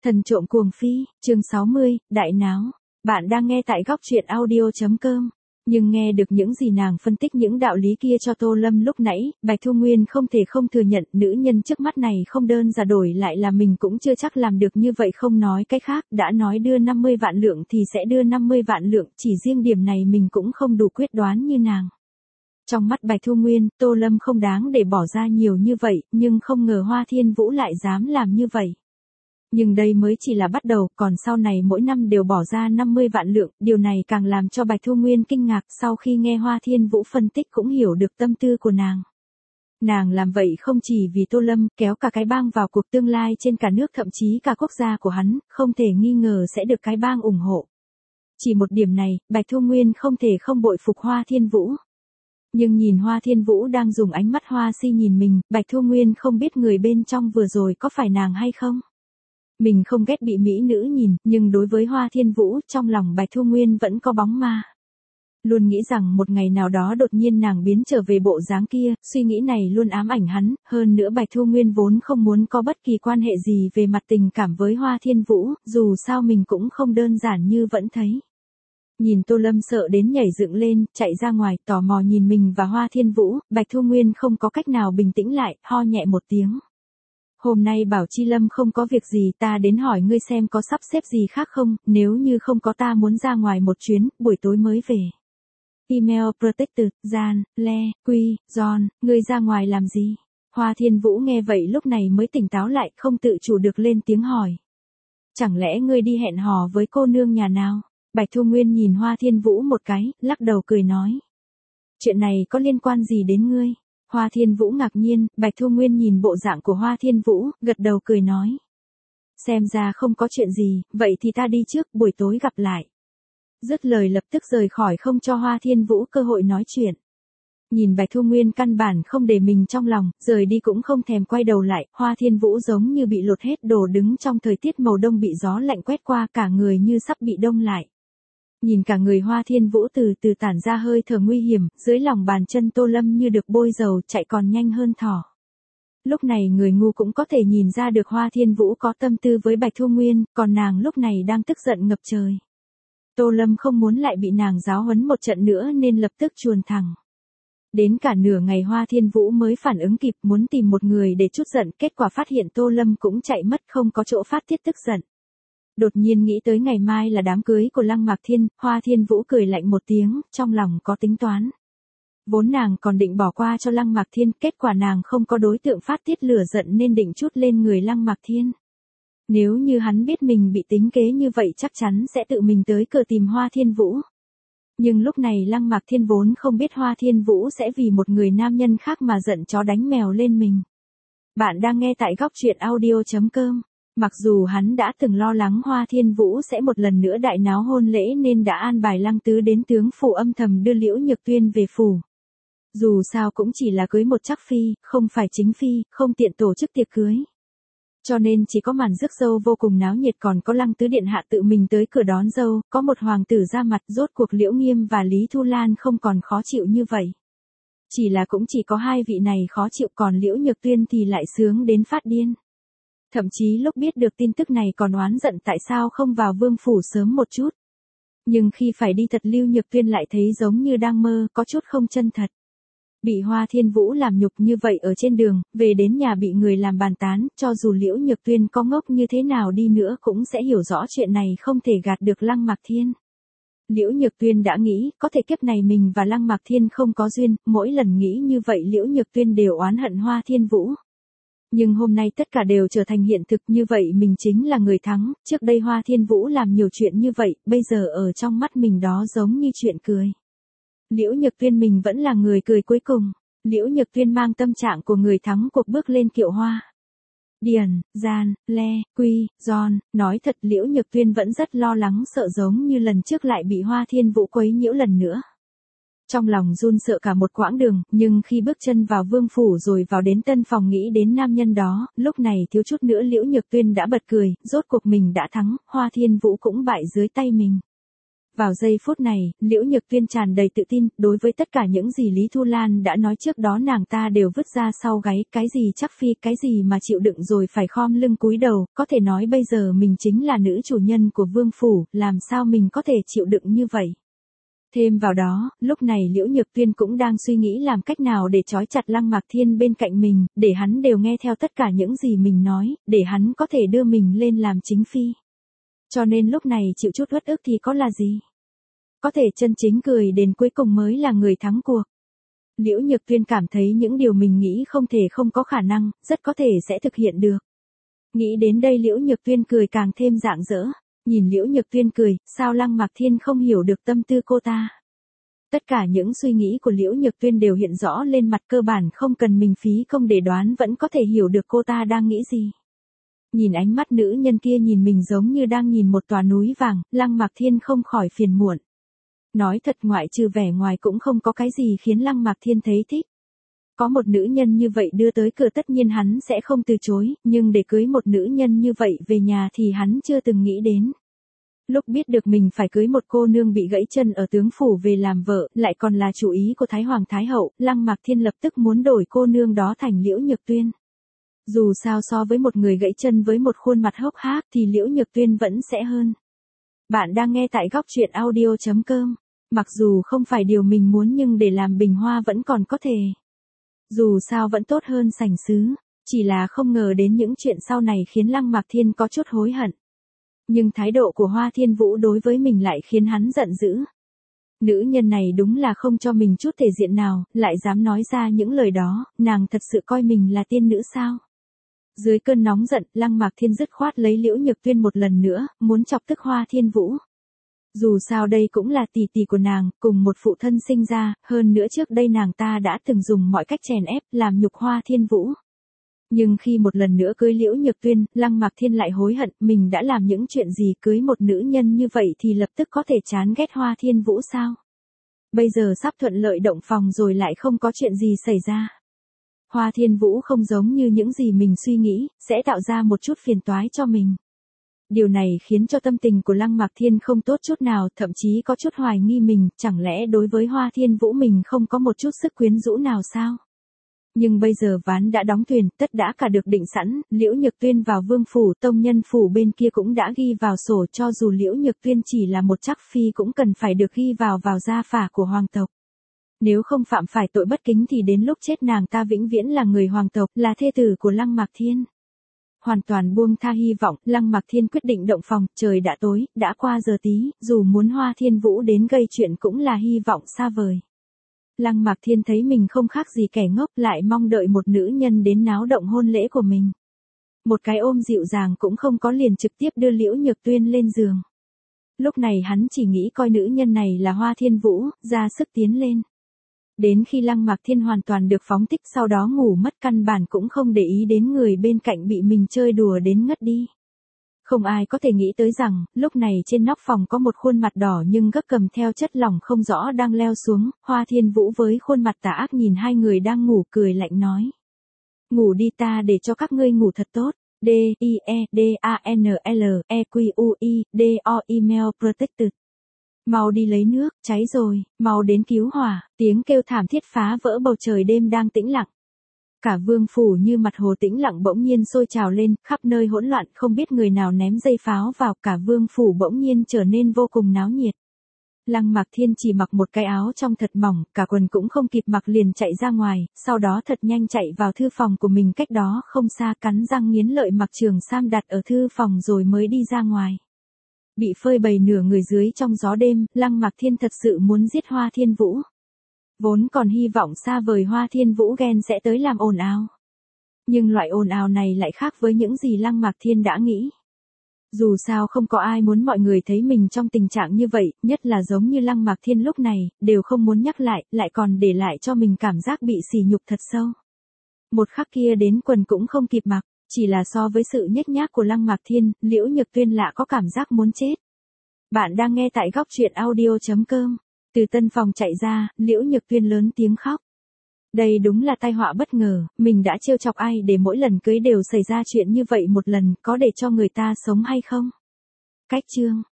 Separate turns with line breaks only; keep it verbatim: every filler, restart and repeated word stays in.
Thần trộm cuồng phi, chương sáu mươi, đại náo. Bạn đang nghe tại góc truyện audio chấm com. Nhưng nghe được những gì nàng phân tích những đạo lý kia cho Tô Lâm lúc nãy, Bạch Thu Nguyên không thể không thừa nhận nữ nhân trước mắt này không đơn giản, đổi lại là mình cũng chưa chắc làm được như vậy. Không nói cái khác, đã nói đưa năm mươi vạn lượng thì sẽ đưa năm mươi vạn lượng, chỉ riêng điểm này mình cũng không đủ quyết đoán như nàng. Trong mắt Bạch Thu Nguyên, Tô Lâm không đáng để bỏ ra nhiều như vậy, nhưng không ngờ Hoa Thiên Vũ lại dám làm như vậy. Nhưng đây mới chỉ là bắt đầu, còn sau này mỗi năm đều bỏ ra năm mươi vạn lượng, điều này càng làm cho Bạch Thu Nguyên kinh ngạc. Sau khi nghe Hoa Thiên Vũ phân tích cũng hiểu được tâm tư của nàng. Nàng làm vậy không chỉ vì Tô Lâm, kéo cả cái bang vào cuộc tương lai trên cả nước, thậm chí cả quốc gia của hắn, không thể nghi ngờ sẽ được cái bang ủng hộ. Chỉ một điểm này, Bạch Thu Nguyên không thể không bội phục Hoa Thiên Vũ. Nhưng nhìn Hoa Thiên Vũ đang dùng ánh mắt hoa si nhìn mình, Bạch Thu Nguyên không biết người bên trong vừa rồi có phải nàng hay không. Mình không ghét bị mỹ nữ nhìn, nhưng đối với Hoa Thiên Vũ, trong lòng Bạch Thu Nguyên vẫn có bóng ma. Luôn nghĩ rằng một ngày nào đó đột nhiên nàng biến trở về bộ dáng kia, suy nghĩ này luôn ám ảnh hắn. Hơn nữa Bạch Thu Nguyên vốn không muốn có bất kỳ quan hệ gì về mặt tình cảm với Hoa Thiên Vũ, dù sao mình cũng không đơn giản như vẫn thấy. Nhìn Tô Lâm sợ đến nhảy dựng lên, chạy ra ngoài, tò mò nhìn mình và Hoa Thiên Vũ, Bạch Thu Nguyên không có cách nào bình tĩnh lại, ho nhẹ một tiếng. Hôm nay bảo Chi Lâm không có việc gì, ta đến hỏi ngươi xem có sắp xếp gì khác không, nếu như không có ta muốn ra ngoài một chuyến, buổi tối mới về. Email Protected, Jan, Le, Quy, John, ngươi ra ngoài làm gì? Hoa Thiên Vũ nghe vậy lúc này mới tỉnh táo lại, không tự chủ được lên tiếng hỏi. Chẳng lẽ ngươi đi hẹn hò với cô nương nhà nào? Bạch Thu Nguyên nhìn Hoa Thiên Vũ một cái, lắc đầu cười nói. Chuyện này có liên quan gì đến ngươi? Hoa Thiên Vũ ngạc nhiên, Bạch Thu Nguyên nhìn bộ dạng của Hoa Thiên Vũ, gật đầu cười nói. Xem ra không có chuyện gì, vậy thì ta đi trước, buổi tối gặp lại. Dứt lời lập tức rời khỏi, không cho Hoa Thiên Vũ cơ hội nói chuyện. Nhìn Bạch Thu Nguyên căn bản không để mình trong lòng, rời đi cũng không thèm quay đầu lại, Hoa Thiên Vũ giống như bị lột hết đồ, đứng trong thời tiết màu đông bị gió lạnh quét qua, cả người như sắp bị đông lại. Nhìn cả người Hoa Thiên Vũ từ từ tản ra hơi thở nguy hiểm, dưới lòng bàn chân Tô Lâm như được bôi dầu, chạy còn nhanh hơn thỏ. Lúc này người ngu cũng có thể nhìn ra được Hoa Thiên Vũ có tâm tư với Bạch Thu Nguyên, còn nàng lúc này đang tức giận ngập trời. Tô Lâm không muốn lại bị nàng giáo huấn một trận nữa nên lập tức chuồn thẳng. Đến cả nửa ngày Hoa Thiên Vũ mới phản ứng kịp, muốn tìm một người để trút giận, kết quả phát hiện Tô Lâm cũng chạy mất, không có chỗ phát tiết tức giận. Đột nhiên nghĩ tới ngày mai là đám cưới của Lăng Mạc Thiên, Hoa Thiên Vũ cười lạnh một tiếng, trong lòng có tính toán. Vốn nàng còn định bỏ qua cho Lăng Mạc Thiên, kết quả nàng không có đối tượng phát tiết lửa giận nên định trút lên người Lăng Mạc Thiên. Nếu như hắn biết mình bị tính kế như vậy chắc chắn sẽ tự mình tới cửa tìm Hoa Thiên Vũ. Nhưng lúc này Lăng Mạc Thiên vốn không biết Hoa Thiên Vũ sẽ vì một người nam nhân khác mà giận chó đánh mèo lên mình. Bạn đang nghe tại góc truyện audio chấm com. Mặc dù hắn đã từng lo lắng Hoa Thiên Vũ sẽ một lần nữa đại náo hôn lễ nên đã an bài Lăng Tứ đến tướng phủ âm thầm đưa Liễu Nhược Tuyên về phủ. Dù sao cũng chỉ là cưới một trắc phi, không phải chính phi, không tiện tổ chức tiệc cưới. Cho nên chỉ có màn rước dâu vô cùng náo nhiệt, còn có Lăng Tứ điện hạ tự mình tới cửa đón dâu, có một hoàng tử ra mặt, rốt cuộc Liễu Nghiêm và Lý Thu Lan không còn khó chịu như vậy. Chỉ là cũng chỉ có hai vị này khó chịu, còn Liễu Nhược Tuyên thì lại sướng đến phát điên. Thậm chí lúc biết được tin tức này còn oán giận tại sao không vào vương phủ sớm một chút. Nhưng khi phải đi thật Lưu Nhược Tuyên lại thấy giống như đang mơ, có chút không chân thật. Bị Hoa Thiên Vũ làm nhục như vậy ở trên đường, về đến nhà bị người làm bàn tán, cho dù Liễu Nhược Tuyên có ngốc như thế nào đi nữa cũng sẽ hiểu rõ chuyện này không thể gạt được Lăng Mạc Thiên. Liễu Nhược Tuyên đã nghĩ, có thể kiếp này mình và Lăng Mạc Thiên không có duyên, mỗi lần nghĩ như vậy Liễu Nhược Tuyên đều oán hận Hoa Thiên Vũ. Nhưng hôm nay tất cả đều trở thành hiện thực, như vậy mình chính là người thắng, trước đây Hoa Thiên Vũ làm nhiều chuyện như vậy, bây giờ ở trong mắt mình đó giống như chuyện cười. Liễu Nhược Tuyên mình vẫn là người cười cuối cùng. Liễu Nhược Tuyên mang tâm trạng của người thắng cuộc bước lên kiệu hoa. Điền, Gian, Le, Quy, John, nói thật Liễu Nhược Tuyên vẫn rất lo lắng, sợ giống như lần trước lại bị Hoa Thiên Vũ quấy nhiễu lần nữa. Trong lòng run sợ cả một quãng đường, nhưng khi bước chân vào vương phủ rồi vào đến tân phòng nghĩ đến nam nhân đó, lúc này thiếu chút nữa Liễu Nhược Tuyên đã bật cười, rốt cuộc mình đã thắng, Hoa Thiên Vũ cũng bại dưới tay mình. Vào giây phút này, Liễu Nhược Tuyên tràn đầy tự tin, đối với tất cả những gì Lý Thu Lan đã nói trước đó nàng ta đều vứt ra sau gáy, cái gì chắc phi, cái gì mà chịu đựng rồi phải khom lưng cúi đầu, có thể nói bây giờ mình chính là nữ chủ nhân của vương phủ, làm sao mình có thể chịu đựng như vậy. Thêm vào đó, lúc này Liễu Nhược Tuyên cũng đang suy nghĩ làm cách nào để trói chặt Lăng Mạc Thiên bên cạnh mình, để hắn đều nghe theo tất cả những gì mình nói, để hắn có thể đưa mình lên làm chính phi. Cho nên lúc này chịu chút uất ức thì có là gì? Có thể chân chính cười đến cuối cùng mới là người thắng cuộc. Liễu Nhược Tuyên cảm thấy những điều mình nghĩ không thể không có khả năng, rất có thể sẽ thực hiện được. Nghĩ đến đây Liễu Nhược Tuyên cười càng thêm rạng rỡ. Nhìn Liễu Nhược Tuyên cười, sao Lăng Mạc Thiên không hiểu được tâm tư cô ta? Tất cả những suy nghĩ của Liễu Nhược Tuyên đều hiện rõ lên mặt, cơ bản không cần mình phí công để đoán vẫn có thể hiểu được cô ta đang nghĩ gì. Nhìn ánh mắt nữ nhân kia nhìn mình giống như đang nhìn một tòa núi vàng, Lăng Mạc Thiên không khỏi phiền muộn. Nói thật ngoại trừ vẻ ngoài cũng không có cái gì khiến Lăng Mạc Thiên thấy thích. Có một nữ nhân như vậy đưa tới cửa tất nhiên hắn sẽ không từ chối, nhưng để cưới một nữ nhân như vậy về nhà thì hắn chưa từng nghĩ đến. Lúc biết được mình phải cưới một cô nương bị gãy chân ở tướng phủ về làm vợ, lại còn là chủ ý của Thái Hoàng Thái Hậu, Lăng Mạc Thiên lập tức muốn đổi cô nương đó thành Liễu Nhược Tuyên. Dù sao so với một người gãy chân với một khuôn mặt hốc hác thì Liễu Nhược Tuyên vẫn sẽ hơn. Bạn đang nghe tại góc truyện audio chấm com. Mặc dù không phải điều mình muốn nhưng để làm bình hoa vẫn còn có thể. Dù sao vẫn tốt hơn sành sứ, chỉ là không ngờ đến những chuyện sau này khiến Lăng Mạc Thiên có chút hối hận. Nhưng thái độ của Hoa Thiên Vũ đối với mình lại khiến hắn giận dữ. Nữ nhân này đúng là không cho mình chút thể diện nào, lại dám nói ra những lời đó, nàng thật sự coi mình là tiên nữ sao? Dưới cơn nóng giận, Lăng Mạc Thiên dứt khoát lấy Liễu Nhược Tuyên một lần nữa, muốn chọc tức Hoa Thiên Vũ. Dù sao đây cũng là tỷ tỷ của nàng, cùng một phụ thân sinh ra, hơn nữa trước đây nàng ta đã từng dùng mọi cách chèn ép, làm nhục Hoa Thiên Vũ. Nhưng khi một lần nữa cưới Liễu Nhược Tuyên, Lăng Mạc Thiên lại hối hận, mình đã làm những chuyện gì, cưới một nữ nhân như vậy thì lập tức có thể chán ghét Hoa Thiên Vũ sao? Bây giờ sắp thuận lợi động phòng rồi lại không có chuyện gì xảy ra. Hoa Thiên Vũ không giống như những gì mình suy nghĩ, sẽ tạo ra một chút phiền toái cho mình. Điều này khiến cho tâm tình của Lăng Mạc Thiên không tốt chút nào, thậm chí có chút hoài nghi mình, chẳng lẽ đối với Hoa Thiên Vũ mình không có một chút sức quyến rũ nào sao? Nhưng bây giờ ván đã đóng thuyền, tất đã cả được định sẵn, Liễu Nhược Tuyên vào vương phủ, tông nhân phủ bên kia cũng đã ghi vào sổ, cho dù Liễu Nhược Tuyên chỉ là một trắc phi cũng cần phải được ghi vào vào gia phả của hoàng tộc. Nếu không phạm phải tội bất kính thì đến lúc chết nàng ta vĩnh viễn là người hoàng tộc, là thê tử của Lăng Mạc Thiên. Hoàn toàn buông tha hy vọng, Lăng Mạc Thiên quyết định động phòng, trời đã tối, đã qua giờ tí, dù muốn Hoa Thiên Vũ đến gây chuyện cũng là hy vọng xa vời. Lăng Mạc Thiên thấy mình không khác gì kẻ ngốc, lại mong đợi một nữ nhân đến náo động hôn lễ của mình. Một cái ôm dịu dàng cũng không có, liền trực tiếp đưa Liễu Nhược Tuyên lên giường. Lúc này hắn chỉ nghĩ coi nữ nhân này là Hoa Thiên Vũ, ra sức tiến lên. Đến khi Lăng Mạc Thiên hoàn toàn được phóng thích, sau đó ngủ mất, căn bản cũng không để ý đến người bên cạnh bị mình chơi đùa đến ngất đi. Không ai có thể nghĩ tới rằng, lúc này trên nóc phòng có một khuôn mặt đỏ nhưng gấp cầm theo chất lỏng không rõ đang leo xuống, Hoa Thiên Vũ với khuôn mặt tà ác nhìn hai người đang ngủ cười lạnh nói. Ngủ đi, ta để cho các ngươi ngủ thật tốt. D, I, E, D, A, N, L, E, Q, U, I, D, O, Email Protected. Mau đi lấy nước, cháy rồi, mau đến cứu hỏa, tiếng kêu thảm thiết phá vỡ bầu trời đêm đang tĩnh lặng. Cả vương phủ như mặt hồ tĩnh lặng bỗng nhiên sôi trào lên, khắp nơi hỗn loạn, không biết người nào ném dây pháo vào, cả vương phủ bỗng nhiên trở nên vô cùng náo nhiệt. Lăng Mạc Thiên chỉ mặc một cái áo trong thật mỏng, cả quần cũng không kịp mặc liền chạy ra ngoài, sau đó thật nhanh chạy vào thư phòng của mình cách đó không xa, cắn răng nghiến lợi mặc trường sam đặt ở thư phòng rồi mới đi ra ngoài. Bị phơi bày nửa người dưới trong gió đêm, Lăng Mạc Thiên thật sự muốn giết Hoa Thiên Vũ. Vốn còn hy vọng xa vời Hoa Thiên Vũ ghen sẽ tới làm ồn ào. Nhưng loại ồn ào này lại khác với những gì Lăng Mạc Thiên đã nghĩ. Dù sao không có ai muốn mọi người thấy mình trong tình trạng như vậy, nhất là giống như Lăng Mạc Thiên lúc này, đều không muốn nhắc lại, lại còn để lại cho mình cảm giác bị sỉ nhục thật sâu. Một khắc kia đến quần cũng không kịp mặc, chỉ là so với sự nhếch nhác của Lăng Mạc Thiên, Liễu Nhược Tuyên lạ có cảm giác muốn chết. Bạn đang nghe tại góc truyện audio chấm com. Từ tân phòng chạy ra, Liễu Nhược Tuyên lớn tiếng khóc. Đây đúng là tai họa bất ngờ, mình đã trêu chọc ai để mỗi lần cưới đều xảy ra chuyện như vậy một lần, có để cho người ta sống hay không? Cách chương